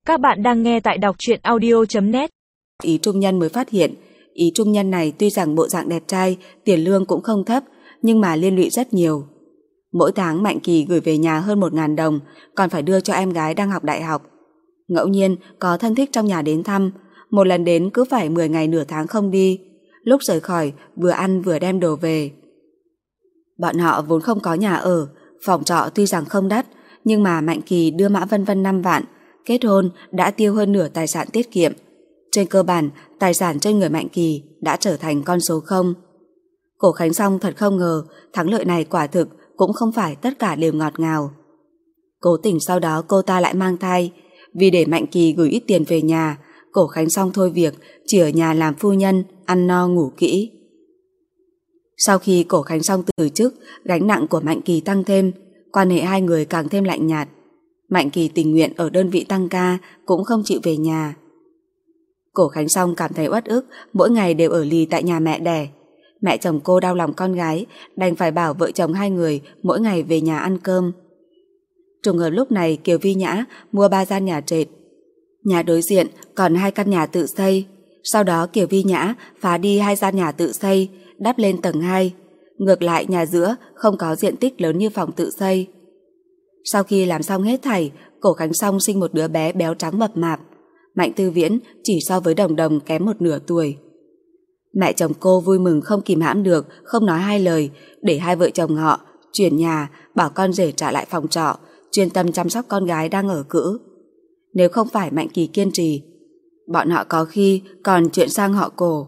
Các bạn đang nghe tại đọc truyện audio.net. Ý trung nhân mới phát hiện, ý trung nhân này tuy rằng bộ dạng đẹp trai, tiền lương cũng không thấp, nhưng mà liên lụy rất nhiều. Mỗi tháng Mạnh Kỳ gửi về nhà hơn 1.000 đồng, còn phải đưa cho em gái đang học đại học. Ngẫu nhiên có thân thích trong nhà đến thăm, một lần đến cứ phải 10 ngày nửa tháng không đi, lúc rời khỏi vừa ăn vừa đem đồ về. Bọn họ vốn không có nhà ở, phòng trọ tuy rằng không đắt, nhưng mà Mạnh Kỳ đưa Mã Vân Vân 5 vạn, kết hôn đã tiêu hơn nửa tài sản tiết kiệm. Trên cơ bản, tài sản trên người Mạnh Kỳ đã trở thành con số 0. Cổ Khánh Song thật không ngờ thắng lợi này quả thực cũng không phải tất cả đều ngọt ngào. Cố tình sau đó cô ta lại mang thai, vì để Mạnh Kỳ gửi ít tiền về nhà, Cổ Khánh Song thôi việc chỉ ở nhà làm phu nhân, ăn no ngủ kỹ. Sau khi Cổ Khánh Song từ chức, gánh nặng của Mạnh Kỳ tăng thêm, quan hệ hai người càng thêm lạnh nhạt. Mạnh Kỳ tình nguyện ở đơn vị tăng ca cũng không chịu về nhà. Cổ Khánh Song cảm thấy uất ức, mỗi ngày đều ở lì tại nhà mẹ đẻ. Mẹ chồng cô đau lòng con gái, đành phải bảo vợ chồng hai người mỗi ngày về nhà ăn cơm. Trùng hợp lúc này Kiều Vi Nhã mua 3 gian nhà trệt. Nhà đối diện còn 2 căn nhà tự xây. Sau đó Kiều Vi Nhã phá đi 2 gian nhà tự xây, đắp lên tầng 2. Ngược lại nhà giữa không có diện tích lớn như phòng tự xây. Sau khi làm xong hết thảy, Cổ Khánh Song sinh một đứa bé béo trắng mập mạp. Mạnh Tư Viễn chỉ so với Đồng Đồng kém một nửa tuổi. Mẹ chồng cô vui mừng không kìm hãm được, không nói hai lời, để hai vợ chồng họ chuyển nhà, bảo con rể trả lại phòng trọ, chuyên tâm chăm sóc con gái đang ở cữ. Nếu không phải Mạnh Kỳ kiên trì, bọn họ có khi còn chuyển sang họ Cổ.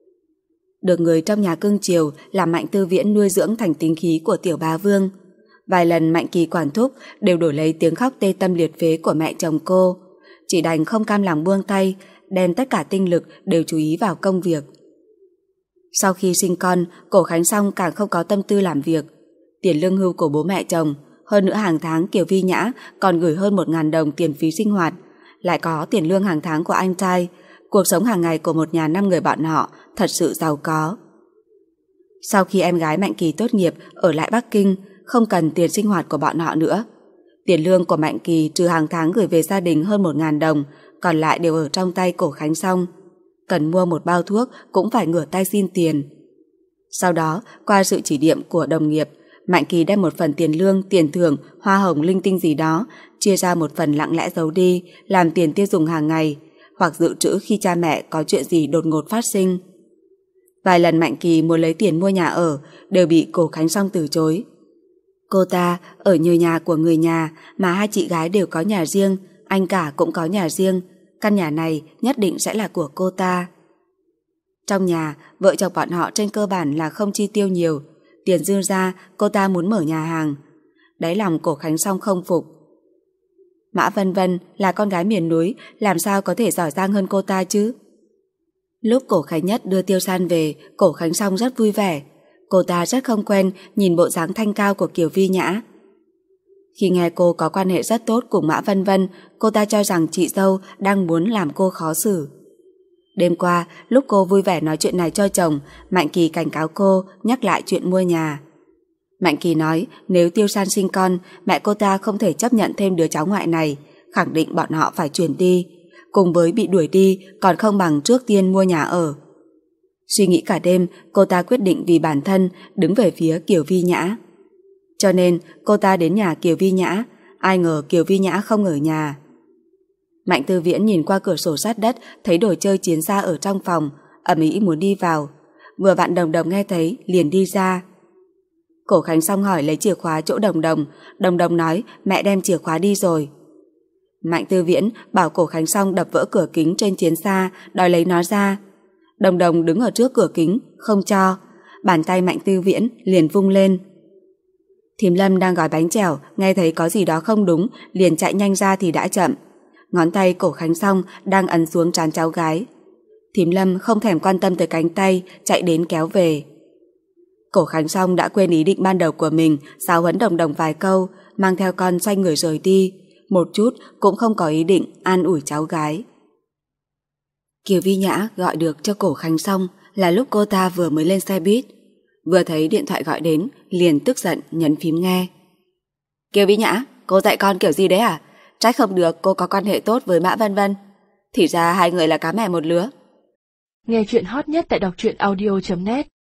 Được người trong nhà cưng chiều làm Mạnh Tư Viễn nuôi dưỡng thành tính khí của tiểu bá vương. Vài lần Mạnh Kỳ quản thúc đều đổi lấy tiếng khóc tê tâm liệt phế của mẹ chồng cô, chỉ đành không cam lòng buông tay, đem tất cả tinh lực đều chú ý vào công việc. Sau khi sinh con, Cổ Khánh Song càng không có tâm tư làm việc. Tiền lương hưu của bố mẹ chồng, hơn nữa hàng tháng Kiều Vi Nhã còn gửi hơn 1.000 đồng tiền phí sinh hoạt, lại có tiền lương hàng tháng của anh trai. Cuộc sống hàng ngày của một nhà 5 người bọn họ thật sự giàu có. Sau khi em gái Mạnh Kỳ tốt nghiệp ở lại Bắc Kinh, không cần tiền sinh hoạt của bọn họ nữa. Tiền lương của Mạnh Kỳ trừ hàng tháng gửi về gia đình hơn 1.000 đồng, còn lại đều ở trong tay Cổ Khánh Song. Cần mua một bao thuốc cũng phải ngửa tay xin tiền. Sau đó, qua sự chỉ điểm của đồng nghiệp, Mạnh Kỳ đem một phần tiền lương, tiền thưởng, hoa hồng linh tinh gì đó, chia ra một phần lặng lẽ giấu đi, làm tiền tiêu dùng hàng ngày, hoặc dự trữ khi cha mẹ có chuyện gì đột ngột phát sinh. Vài lần Mạnh Kỳ muốn lấy tiền mua nhà ở, đều bị Cổ Khánh Song từ chối. Cô ta ở như nhà của người nhà, mà hai chị gái đều có nhà riêng, anh cả cũng có nhà riêng, căn nhà này nhất định sẽ là của cô ta. Trong nhà, vợ chồng bọn họ trên cơ bản là không chi tiêu nhiều, tiền dư ra cô ta muốn mở nhà hàng. Đáy lòng Cổ Khánh Song không phục. Mã Vân Vân là con gái miền núi, làm sao có thể giỏi giang hơn cô ta chứ? Lúc Cổ Khánh Nhất đưa Tiêu San về, Cổ Khánh Song rất vui vẻ. Cô ta rất không quen nhìn bộ dáng thanh cao của Kiều Vi Nhã. Khi nghe cô có quan hệ rất tốt cùng Mã Vân Vân, cô ta cho rằng chị dâu đang muốn làm cô khó xử. Đêm qua, lúc cô vui vẻ nói chuyện này cho chồng, Mạnh Kỳ cảnh cáo cô nhắc lại chuyện mua nhà. Mạnh Kỳ nói nếu Tiêu San sinh con, mẹ cô ta không thể chấp nhận thêm đứa cháu ngoại này, khẳng định bọn họ phải chuyển đi. Cùng với bị đuổi đi còn không bằng trước tiên mua nhà ở. Suy nghĩ cả đêm, cô ta quyết định vì bản thân đứng về phía Kiều Vi Nhã. Cho nên cô ta đến nhà Kiều Vi Nhã, ai ngờ Kiều Vi Nhã không ở nhà. Mạnh Tư Viễn nhìn qua cửa sổ sát đất, thấy đồ chơi chiến xa ở trong phòng, ầm ĩ muốn đi vào. Vừa vặn Đồng Đồng nghe thấy, liền đi ra. Cổ Khánh Song hỏi lấy chìa khóa chỗ Đồng Đồng, Đồng Đồng nói mẹ đem chìa khóa đi rồi. Mạnh Tư Viễn bảo Cổ Khánh Song đập vỡ cửa kính trên chiến xa, đòi lấy nó ra. Đồng Đồng đứng ở trước cửa kính, không cho. Bàn tay Mạnh Tư Viễn liền vung lên. Thím Lâm đang gói bánh chèo, nghe thấy có gì đó không đúng, liền chạy nhanh ra thì đã chậm. Ngón tay Cổ Khánh Song đang ấn xuống trán cháu gái. Thím Lâm không thèm quan tâm tới cánh tay, chạy đến kéo về. Cổ Khánh Song đã quên ý định ban đầu của mình, giáo huấn Đồng Đồng vài câu, mang theo con xoay người rời đi, một chút cũng không có ý định an ủi cháu gái. Kiều Vi Nhã gọi được cho Cổ Khánh Song là lúc cô ta vừa mới lên xe buýt. Vừa thấy điện thoại gọi đến, liền tức giận nhấn phím nghe. Kiều Vi Nhã, cô dạy con kiểu gì đấy à? trách không được cô có quan hệ tốt với Mã Vân Vân. Thì ra hai người là cá mẹ một lứa. Nghe chuyện hot nhất tại đọc truyện audio.net